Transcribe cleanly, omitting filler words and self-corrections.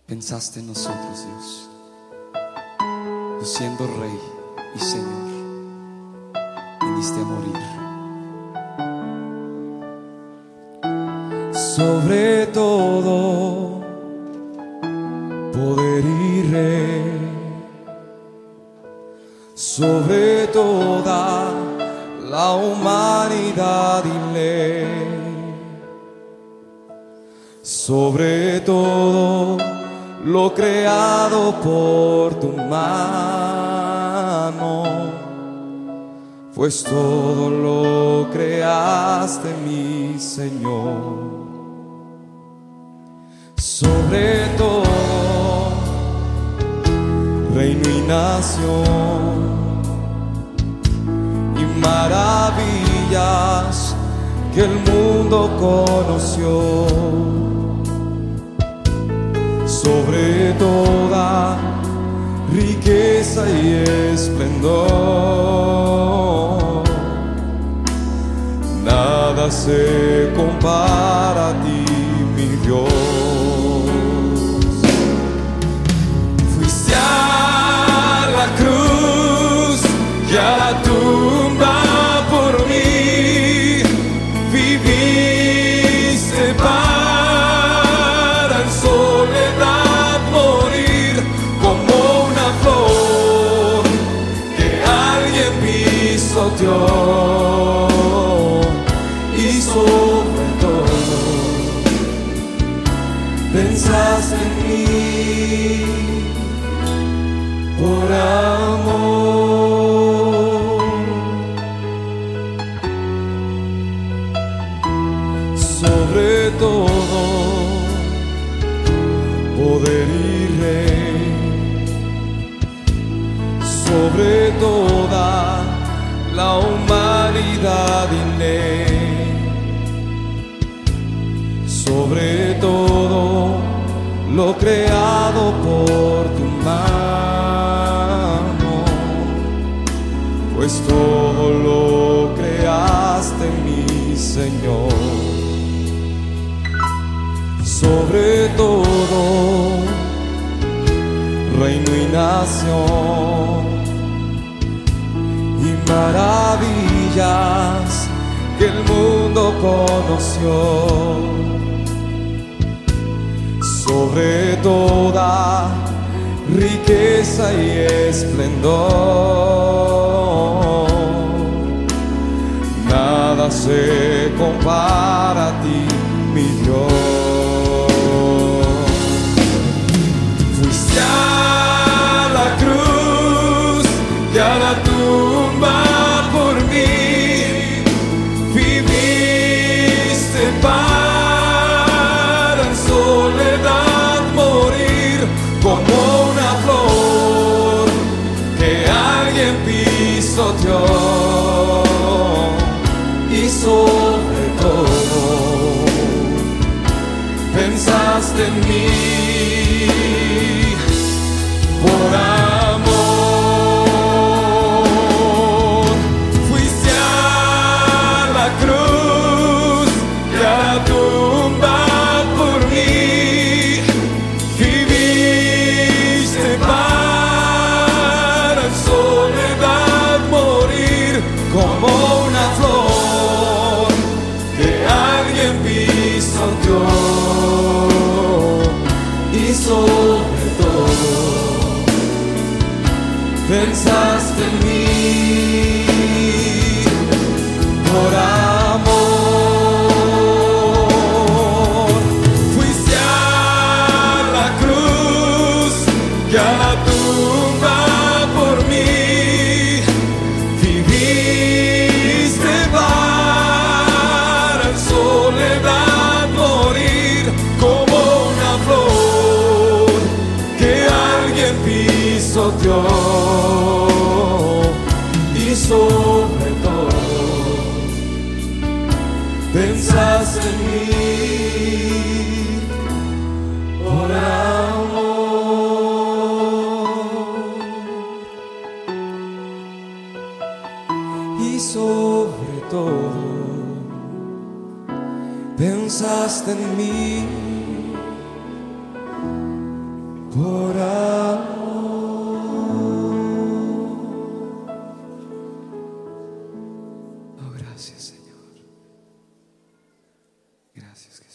Pensaste en nosotros, Dios. Tú siendo Rey y Señor, viniste a morir. Sobre todo poder y rey, sobre toda la humanidad y ley, sobre todo lo creado por tu mano, pues todo lo creaste, mi Señor. Sobre todo reino y nación y maravillas que el mundo conoció, sobre toda riqueza y esplendor, nada se compara a ti, mi Dios. Fuiste a la cruz y a la tumba por mí, viviste para en soledad morir como una flor que alguien pisoteó, y sobre todo pensaste en mí por amor. Sobre todo poder y rey, sobre toda la humanidad y ley, sobre todo lo creado por tu mano, pues todo lo creaste, mi Señor. Sobre todo reino y nación y maravillas que el mundo conoció, sobre toda riqueza y esplendor, nada se compara a ti, mi Dios. Fuiste a la cruz y a la tumba por mí, viviste para en soledad morir como una flor que alguien pisoteó, y sobre todo pensaste en mí por amor. Fuiste a la cruz y a la tumba por mí, viviste para en soledad morir como una flor que alguien pisoteó, y sobre todo pensaste en mí por amor. Fuiste a la cruz y a la tumba por mí, viviste para en soledad morir como una flor que alguien pisoteó, y sobre todo pensaste en mí por amor. Y sobre todo pensaste en mí por amor. Oh, gracias, Señor. Gracias.